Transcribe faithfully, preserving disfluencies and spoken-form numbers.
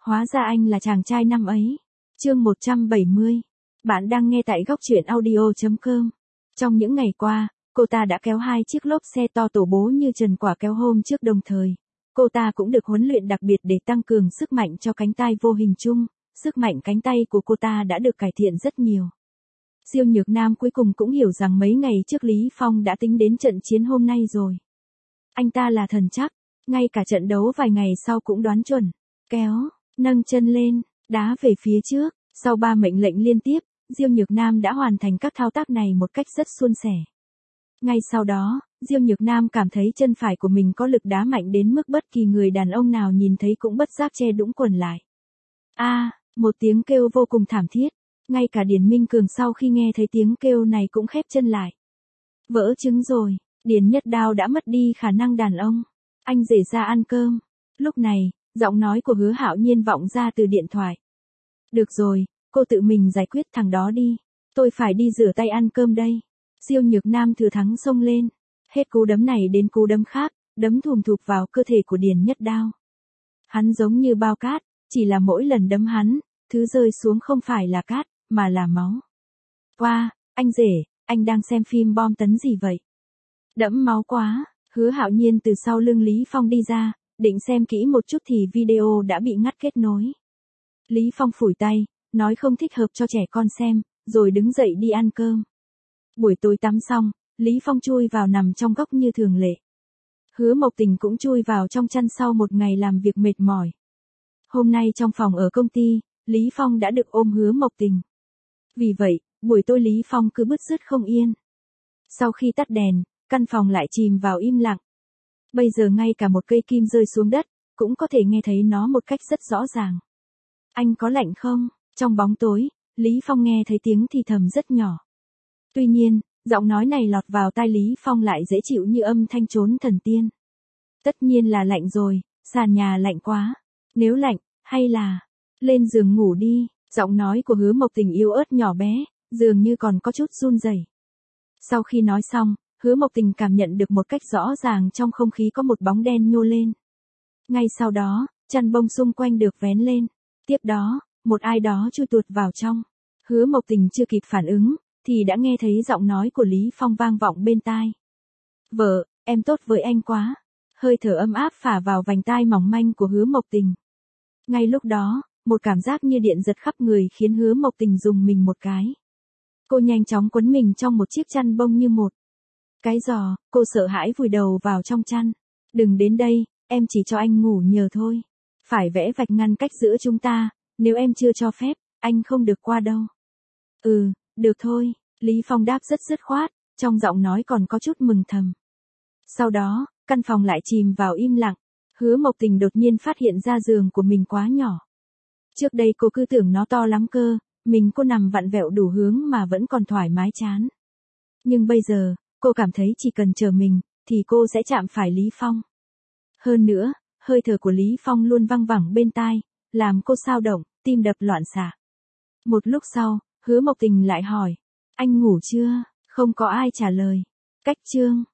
Hóa ra anh là chàng trai năm ấy. Chương một trăm bảy mươi. Bạn đang nghe tại góc truyện audio chấm com. Trong những ngày qua, cô ta đã kéo hai chiếc lốp xe to tổ bố như trần quả kéo hôm trước đồng thời. Cô ta cũng được huấn luyện đặc biệt để tăng cường sức mạnh cho cánh tay vô hình chung. Sức mạnh cánh tay của cô ta đã được cải thiện rất nhiều. Diêu Nhược Nam cuối cùng cũng hiểu rằng mấy ngày trước Lý Phong đã tính đến trận chiến hôm nay rồi. Anh ta là thần chắc, ngay cả trận đấu vài ngày sau cũng đoán chuẩn. Kéo, nâng chân lên, đá về phía trước, sau ba mệnh lệnh liên tiếp, Diêu Nhược Nam đã hoàn thành các thao tác này một cách rất suôn sẻ. Ngay sau đó, Diêu Nhược Nam cảm thấy chân phải của mình có lực đá mạnh đến mức bất kỳ người đàn ông nào nhìn thấy cũng bất giác che đũng quần lại. A, à, một tiếng kêu vô cùng thảm thiết, ngay cả Điền Minh Cường sau khi nghe thấy tiếng kêu này cũng khép chân lại. Vỡ trứng rồi, Điền Nhất Đao đã mất đi khả năng đàn ông. Anh rể ra ăn cơm. Lúc này, giọng nói của Hứa Hạo Nhiên vọng ra từ điện thoại. Được rồi, cô tự mình giải quyết thằng đó đi. Tôi phải đi rửa tay ăn cơm đây. Diêu Nhược Nam thừa thắng xông lên. Hết cú đấm này đến cú đấm khác, đấm thùm thụp vào cơ thể của Điền Nhất Đao. Hắn giống như bao cát, chỉ là mỗi lần đấm hắn, thứ rơi xuống không phải là cát, mà là máu. Qua, anh rể, anh đang xem phim bom tấn gì vậy? Đẫm máu quá. Hứa Hạo Nhiên từ sau lưng Lý Phong đi ra, định xem kỹ một chút thì video đã bị ngắt kết nối. Lý Phong phủi tay, nói không thích hợp cho trẻ con xem, rồi đứng dậy đi ăn cơm. Buổi tối tắm xong, Lý Phong chui vào nằm trong góc như thường lệ. Hứa Mộc Tình cũng chui vào trong chăn sau một ngày làm việc mệt mỏi. Hôm nay trong phòng ở công ty, Lý Phong đã được ôm Hứa Mộc Tình. Vì vậy, buổi tối Lý Phong cứ bứt rứt không yên. Sau khi tắt đèn, căn phòng lại chìm vào im lặng. Bây giờ ngay cả một cây kim rơi xuống đất, cũng có thể nghe thấy nó một cách rất rõ ràng. Anh có lạnh không? Trong bóng tối, Lý Phong nghe thấy tiếng thì thầm rất nhỏ. Tuy nhiên, giọng nói này lọt vào tai Lý Phong lại dễ chịu như âm thanh trốn thần tiên. Tất nhiên là lạnh rồi, sàn nhà lạnh quá. Nếu lạnh, hay là lên giường ngủ đi. Giọng nói của Hứa Mộc Tình yếu ớt nhỏ bé, dường như còn có chút run rẩy. Sau khi nói xong, Hứa Mộc Tình cảm nhận được một cách rõ ràng trong không khí có một bóng đen nhô lên. Ngay sau đó, chăn bông xung quanh được vén lên. Tiếp đó, một ai đó chui tuột vào trong. Hứa Mộc Tình chưa kịp phản ứng, thì đã nghe thấy giọng nói của Lý Phong vang vọng bên tai. Vợ, em tốt với anh quá. Hơi thở ấm áp phả vào vành tai mỏng manh của Hứa Mộc Tình. Ngay lúc đó, một cảm giác như điện giật khắp người khiến Hứa Mộc Tình rùng mình một cái. Cô nhanh chóng quấn mình trong một chiếc chăn bông như một cái giò, cô sợ hãi vùi đầu vào trong chăn. Đừng đến đây, em chỉ cho anh ngủ nhờ thôi. Phải vẽ vạch ngăn cách giữa chúng ta, nếu em chưa cho phép, anh không được qua đâu. Ừ, được thôi, Lý Phong đáp rất dứt khoát, trong giọng nói còn có chút mừng thầm. Sau đó, căn phòng lại chìm vào im lặng. Hứa Mộc Tình đột nhiên phát hiện ra giường của mình quá nhỏ. Trước đây cô cứ tưởng nó to lắm cơ, mình cô nằm vặn vẹo đủ hướng mà vẫn còn thoải mái chán. Nhưng bây giờ, cô cảm thấy chỉ cần chờ mình, thì cô sẽ chạm phải Lý Phong. Hơn nữa, hơi thở của Lý Phong luôn văng vẳng bên tai, làm cô xao động, tim đập loạn xạ. Một lúc sau, Hứa Mộc Tình lại hỏi, anh ngủ chưa? Không có ai trả lời. Cách chương.